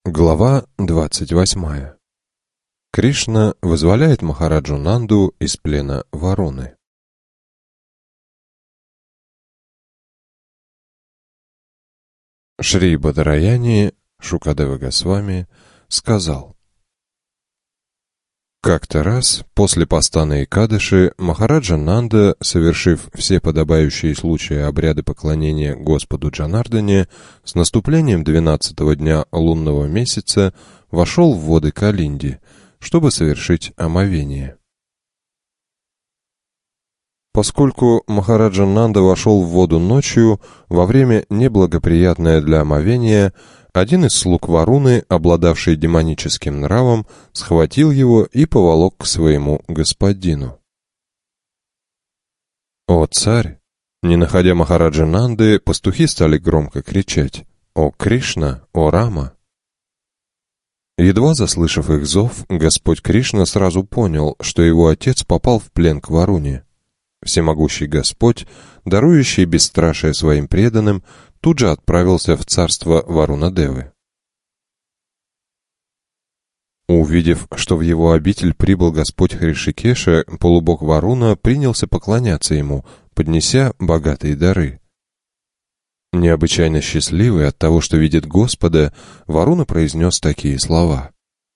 Глава 28. Кришна вызволяет Махараджу Нанду из плена Варуны. Шри Бадараяни Шукадева Госвами сказал: как-то раз, после поста на Экадаши, Махараджа Нанда, совершив все подобающие случаи обряды поклонения Господу Джанардане, с наступлением 12-го дня лунного месяца вошел в воды Калинди, чтобы совершить омовение. Поскольку Махараджа Нанда вошел в воду ночью, во время неблагоприятное для омовения, один из слуг Варуны, обладавший демоническим нравом, схватил его и поволок к своему господину. «О царь!» Не находя Махараджа Нанды, пастухи стали громко кричать: «О Кришна! О Рама!» Едва заслышав их зов, Господь Кришна сразу понял, что его отец попал в плен к Варуне. Всемогущий Господь, дарующий бесстрашие своим преданным, тут же отправился в царство Варуна-девы. Увидев, что в его обитель прибыл Господь Хришикеша, полубог Варуна принялся поклоняться ему, поднеся богатые дары. Необычайно счастливый от того, что видит Господа, Варуна произнес такие слова.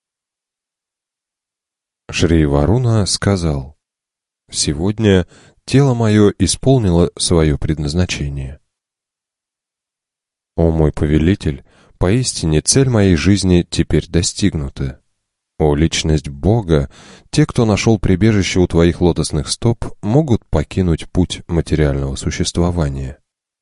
Шри Варуна сказал: «Сегодня тело мое исполнило свое предназначение». «О мой повелитель, поистине цель моей жизни теперь достигнута. О личность Бога, те, кто нашел прибежище у твоих лотосных стоп, могут покинуть путь материального существования.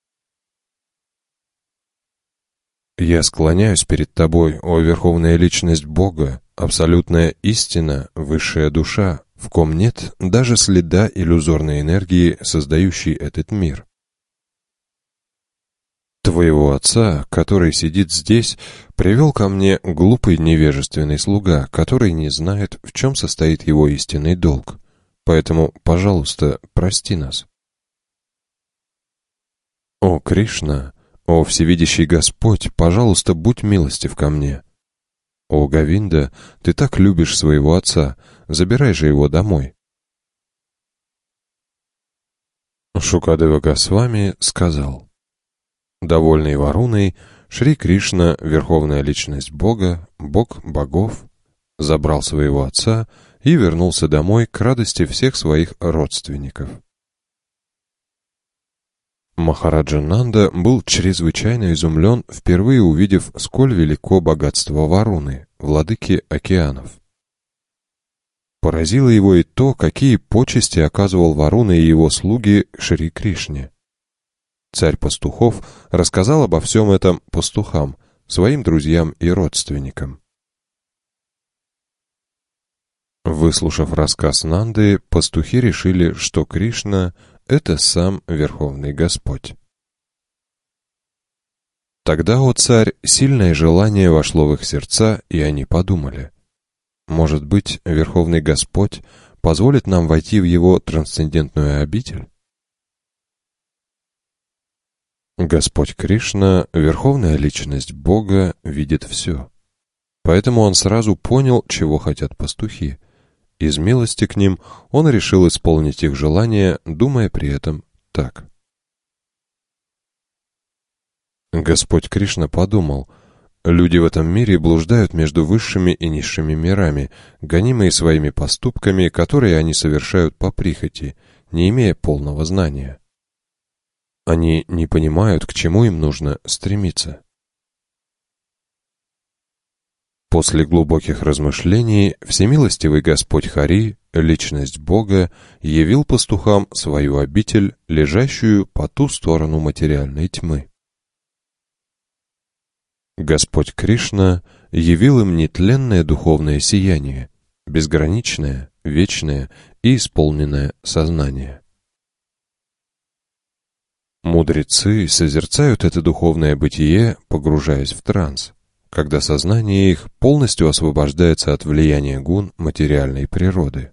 Я склоняюсь перед тобой, о верховная личность Бога, абсолютная истина, высшая душа, в ком нет даже следа иллюзорной энергии, создающей этот мир. Твоего отца, который сидит здесь, привел ко мне глупый невежественный слуга, который не знает, в чем состоит его истинный долг. Поэтому, пожалуйста, прости нас. О Кришна, о всевидящий Господь, пожалуйста, будь милостив ко мне. О Говинда, ты так любишь своего отца, забирай же его домой. Шукадева Госвами сказал: довольный Варуной, Шри Кришна, верховная личность Бога, Бог богов, забрал своего отца и вернулся домой к радости всех своих родственников. Махараджа Нанда был чрезвычайно изумлен, впервые увидев, сколь велико богатство Варуны, владыки океанов. Поразило его и то, какие почести оказывал Варуна и его слуги Шри Кришне. Царь пастухов рассказал обо всем этом пастухам, своим друзьям и родственникам. Выслушав рассказ Нанды, пастухи решили, что Кришна — это сам Верховный Господь. Тогда, о царь, сильное желание вошло в их сердца, и они подумали: может быть, Верховный Господь позволит нам войти в его трансцендентную обитель? Господь Кришна, верховная личность Бога, видит все. Поэтому он сразу понял, чего хотят пастухи. Из милости к ним он решил исполнить их желание, думая при этом так. Господь Кришна подумал: люди в этом мире блуждают между высшими и низшими мирами, гонимые своими поступками, которые они совершают по прихоти, не имея полного знания. Они не понимают, к чему им нужно стремиться. После глубоких размышлений всемилостивый Господь Хари, личность Бога, явил пастухам свою обитель, лежащую по ту сторону материальной тьмы. Господь Кришна явил им нетленное духовное сияние, безграничное, вечное и исполненное сознание. Мудрецы созерцают это духовное бытие, погружаясь в транс, когда сознание их полностью освобождается от влияния гун материальной природы.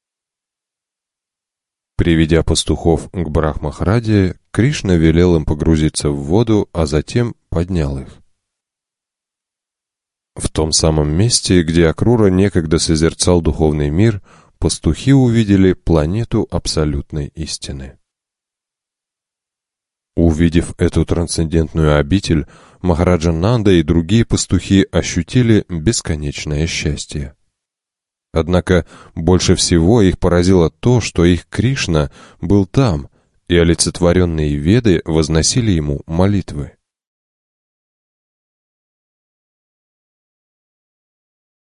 Приведя пастухов к Брахмахраде, Кришна велел им погрузиться в воду, а затем поднял их. В том самом месте, где Акрура некогда созерцал духовный мир, пастухи увидели планету абсолютной истины. Увидев эту трансцендентную обитель, Махараджа Нанда и другие пастухи ощутили бесконечное счастье. Однако больше всего их поразило то, что их Кришна был там, и олицетворенные Веды возносили ему молитвы.